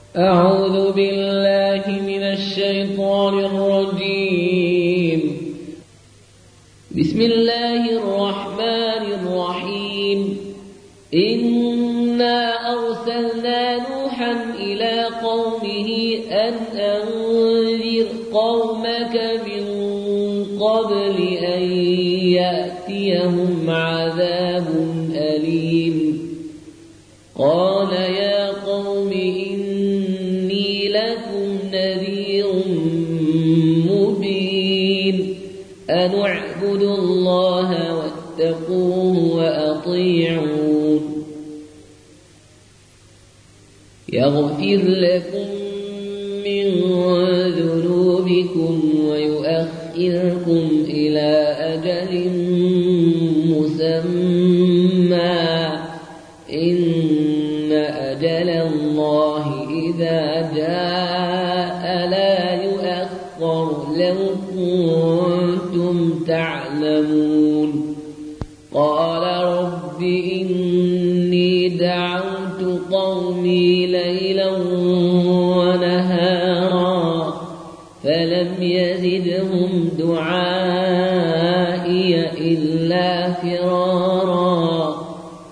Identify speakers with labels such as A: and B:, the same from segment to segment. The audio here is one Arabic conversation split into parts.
A: أعوذ بالله من الشيطان الرجيم. بسم الله الرحمن الرحيم. إنا أرسلنا نوحا إلى قومه أن أنذر قومك من قبل أن يأتيهم عذاب أليم. قال يا قوم إني لكم نذير مبين أن اعبدوا الله واتقوه وأطيعون يغفر لكم من ذنوبكم ويؤخركم إلى أجل مسمى إن أجل الله إذا جاء لا يؤخر لو كنتم تعلمون. قال رب إني دعوت قومي ليلا ونهارا فلم يزدهم دعائي إلا فرارا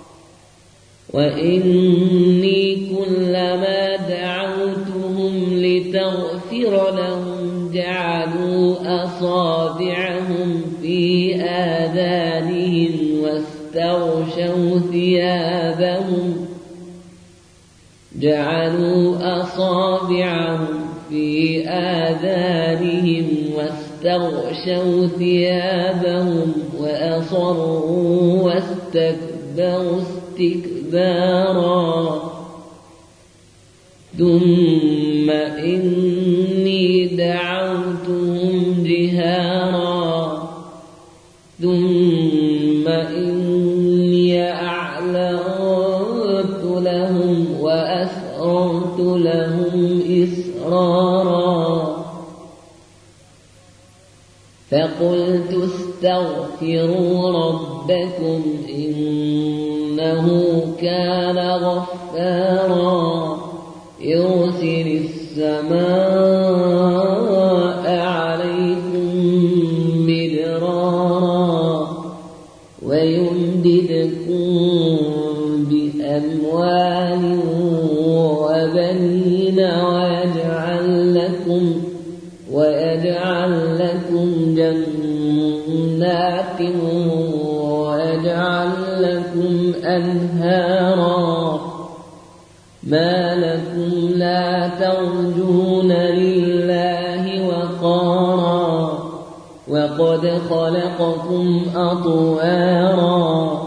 A: وإني كلما دعوتهم لتغفر لهم جعلوا أصابعهم في آذانهم واستغشوا ثيابهم وأصروا واستكبروا استكبارا ثم إني دعوتهم جهارا ثم إني أعلنت لهم وأسررت لهم إسرارا فقلت استغفروا ربكم إنه كان غفارا يرسل السماء عليكم مدرارا ويمددكم بأموال وبنين ويجعل لكم جنات ويجعل لكم أنهارا ما لكم لا ترجون لله وقارا وقد خلقكم أطوارا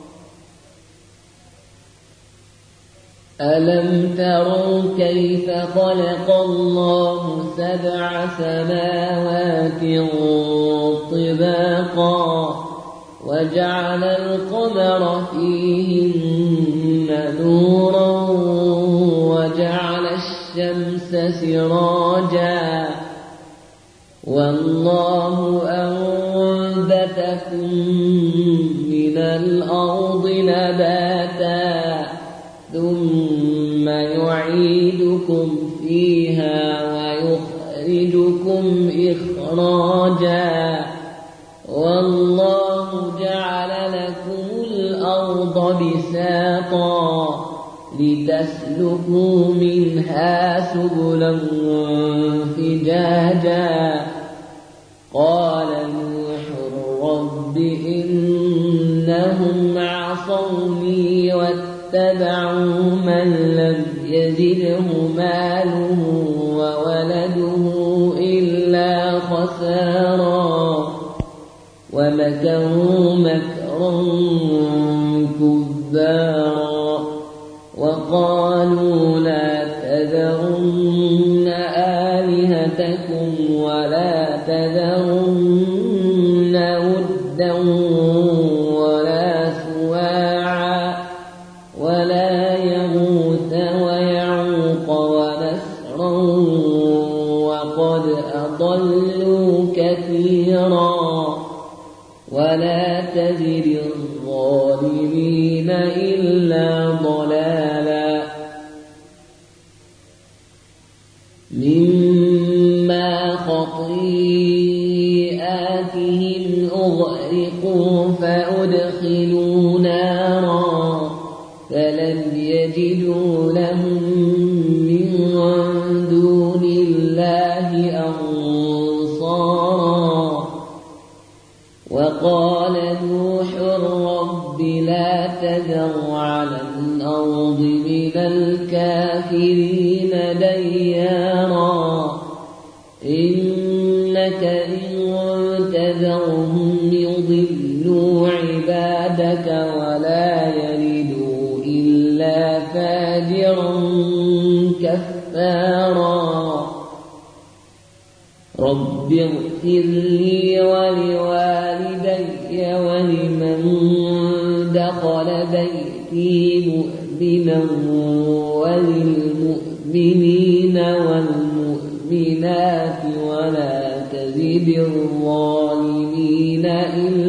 A: ألم تروا كيف خلق الله 7 سماوات طباقا وجعل القمر فيهن نورا وجعل الشمس سراجا والله أنبتكم من الأرض نباتا ثم يعيدكم فيها ويخرجكم إخراجا والله جعل لكم الأرض بساطا لتسلكوا منها سبلا فجاجا قال نوح رب إنهم عصوني واتبعوا من لم يزده ماله وولده إلا خسارا ومكروا مكرا كبارا وقالوا لا تذرن آلهتكم ولا تذرن ودا ولا سواعا ولا يغوث ويعوق ونسرا وقد أضلوا كثيرا ولا تزد الظالمين إلا ضلالا مما خطيئاتهم أغرقوا فأدخلوا نارا فلم يجدوا لهم من دون الله أنصارا وقال نوح رب لا تذر على الأرض من الكافرين ديارا إنك إن تذرهم يضلوا عبادك ولا يلدوا إلا فاجرا كفارا رب اغفر لي ولوالدي ولمن دخل بيتي مؤمنا وللمؤمنين والمؤمنات ولا تزد الظالمين إلا